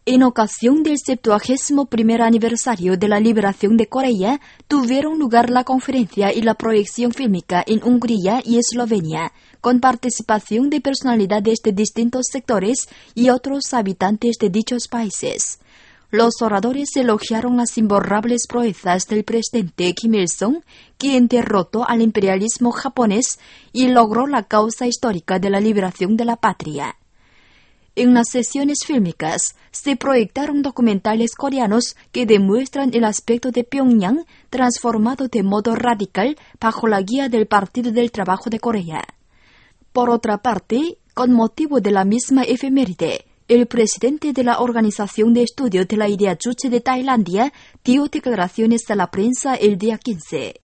En ocasión del 71º aniversario de la liberación de Corea, tuvieron lugar la conferencia y la proyección fílmica en Hungría y Eslovenia, con participación de personalidades de distintos sectores y otros habitantes de dichos países. Los oradores elogiaron las imborrables proezas del presidente Kim Il-sung, quien derrotó al imperialismo japonés y logró la causa histórica de la liberación de la patria. En las sesiones fílmicas se proyectaron documentales coreanos que demuestran el aspecto de Pyongyang transformado de modo radical bajo la guía del Partido del Trabajo de Corea. Por otra parte, con motivo de la misma efeméride, el presidente de la Organización de Estudio de la Idea Juche de Tailandia dio declaraciones a la prensa el día 15.